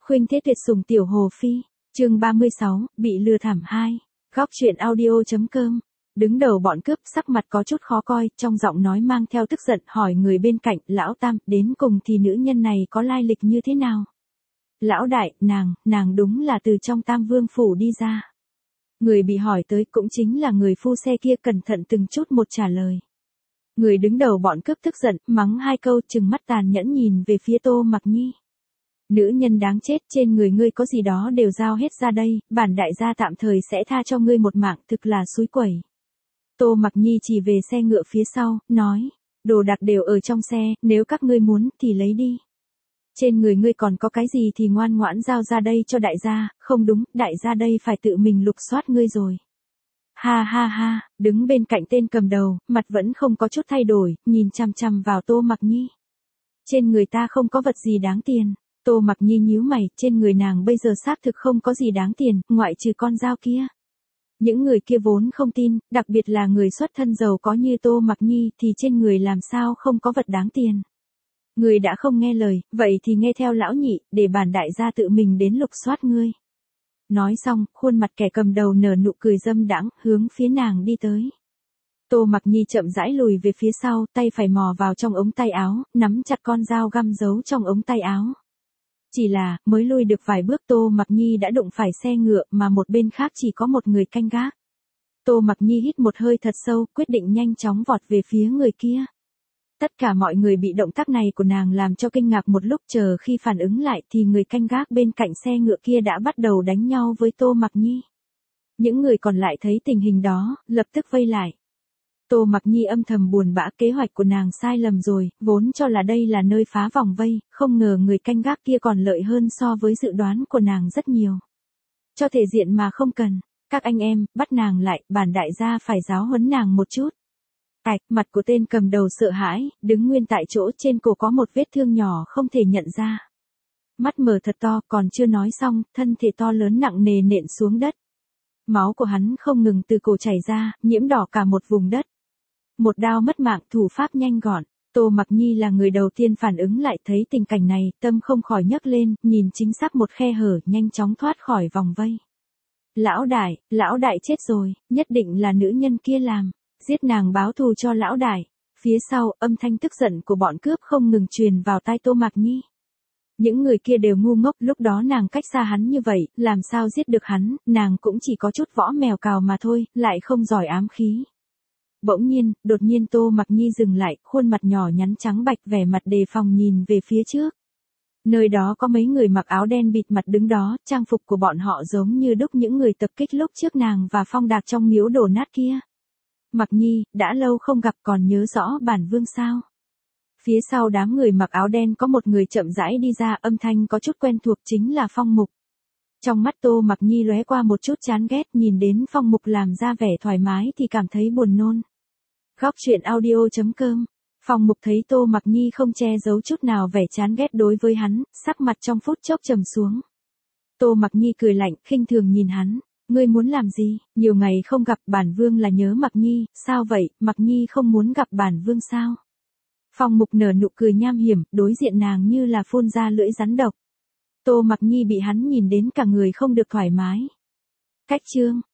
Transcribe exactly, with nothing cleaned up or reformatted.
Khuynh Thế Tuyệt Sủng Tiểu Hồ Phi, chương ba mươi sáu, bị lừa thảm hai. Góc truyện audio.com. Đứng đầu bọn cướp sắc mặt có chút khó coi, trong giọng nói mang theo tức giận, hỏi người bên cạnh, lão Tam, đến cùng thì nữ nhân này có lai lịch như thế nào? Lão đại, nàng, nàng đúng là từ trong Tam Vương phủ đi ra. Người bị hỏi tới cũng chính là người phu xe kia, cẩn thận từng chút một trả lời. Người đứng đầu bọn cướp tức giận, mắng hai câu, trừng mắt tàn nhẫn nhìn về phía Tô Mặc Nhi. Nữ nhân đáng chết, trên người ngươi có gì đó đều giao hết ra đây, bản đại gia tạm thời sẽ tha cho ngươi một mạng, thực là xúi quẩy. Tô Mặc Nhi chỉ về xe ngựa phía sau, nói, đồ đạc đều ở trong xe, nếu các ngươi muốn thì lấy đi. Trên người ngươi còn có cái gì thì ngoan ngoãn giao ra đây cho đại gia, không đúng, đại gia đây phải tự mình lục soát ngươi rồi. Ha ha ha, đứng bên cạnh tên cầm đầu, mặt vẫn không có chút thay đổi, nhìn chằm chằm vào Tô Mặc Nhi. Trên người ta không có vật gì đáng tiền. Tô Mặc Nhi nhíu mày, trên người nàng bây giờ xác thực không có gì đáng tiền, ngoại trừ con dao kia. Những người kia vốn không tin, đặc biệt là người xuất thân giàu có như Tô Mặc Nhi thì trên người làm sao không có vật đáng tiền. Người đã không nghe lời, vậy thì nghe theo lão nhị, để bản đại gia tự mình đến lục soát ngươi. Nói xong, khuôn mặt kẻ cầm đầu nở nụ cười dâm đãng, hướng phía nàng đi tới. Tô Mặc Nhi chậm rãi lùi về phía sau, tay phải mò vào trong ống tay áo, nắm chặt con dao găm giấu trong ống tay áo. Chỉ là, mới lui được vài bước Tô Mặc Nhi đã đụng phải xe ngựa mà một bên khác chỉ có một người canh gác. Tô Mặc Nhi hít một hơi thật sâu, quyết định nhanh chóng vọt về phía người kia. Tất cả mọi người bị động tác này của nàng làm cho kinh ngạc một lúc, chờ khi phản ứng lại thì người canh gác bên cạnh xe ngựa kia đã bắt đầu đánh nhau với Tô Mặc Nhi. Những người còn lại thấy tình hình đó, lập tức vây lại. Tô Mặc Nhi âm thầm buồn bã, kế hoạch của nàng sai lầm rồi, vốn cho là đây là nơi phá vòng vây, không ngờ người canh gác kia còn lợi hơn so với dự đoán của nàng rất nhiều. Cho thể diện mà không cần, các anh em, bắt nàng lại, bản đại gia phải giáo huấn nàng một chút. Ạch, mặt của tên cầm đầu sợ hãi, đứng nguyên tại chỗ, trên cổ có một vết thương nhỏ không thể nhận ra. Mắt mở thật to, còn chưa nói xong, thân thể to lớn nặng nề nện xuống đất. Máu của hắn không ngừng từ cổ chảy ra, nhiễm đỏ cả một vùng đất. Một đao mất mạng, thủ pháp nhanh gọn. Tô Mặc Nhi là người đầu tiên phản ứng lại, thấy tình cảnh này, tâm không khỏi nhấc lên, nhìn chính xác một khe hở, nhanh chóng thoát khỏi vòng vây. Lão đại, lão đại chết rồi, nhất định là nữ nhân kia làm, giết nàng báo thù cho lão đại. Phía sau, âm thanh tức giận của bọn cướp không ngừng truyền vào tai Tô Mặc Nhi. Những người kia đều ngu ngốc, lúc đó nàng cách xa hắn như vậy, làm sao giết được hắn, nàng cũng chỉ có chút võ mèo cào mà thôi, lại không giỏi ám khí. Bỗng nhiên, đột nhiên Tô Mặc Nhi dừng lại, khuôn mặt nhỏ nhắn trắng bạch, vẻ mặt đề phòng nhìn về phía trước. Nơi đó có mấy người mặc áo đen bịt mặt đứng đó, trang phục của bọn họ giống như đúc những người tập kích lúc trước nàng và Phong Đạc trong miếu đổ nát kia. Mặc Nhi, đã lâu không gặp, còn nhớ rõ bản vương sao? Phía sau đám người mặc áo đen có một người chậm rãi đi ra, âm thanh có chút quen thuộc, chính là Phong Mục. Trong mắt Tô Mặc Nhi lóe qua một chút chán ghét, nhìn đến Phong Mục làm ra vẻ thoải mái thì cảm thấy buồn nôn. Góc truyện audio.com. Phong Mục thấy Tô Mặc Nhi không che giấu chút nào vẻ chán ghét đối với hắn, sắc mặt trong phút chốc trầm xuống. Tô Mặc Nhi cười lạnh, khinh thường nhìn hắn, ngươi muốn làm gì? Nhiều ngày không gặp, bản vương là nhớ Mặc Nhi, sao vậy, Mặc Nhi không muốn gặp bản vương sao? Phong Mục nở nụ cười nham hiểm, đối diện nàng như là phun ra lưỡi rắn độc. Tô Mặc Nhi bị hắn nhìn đến cả người không được thoải mái. Cách chương,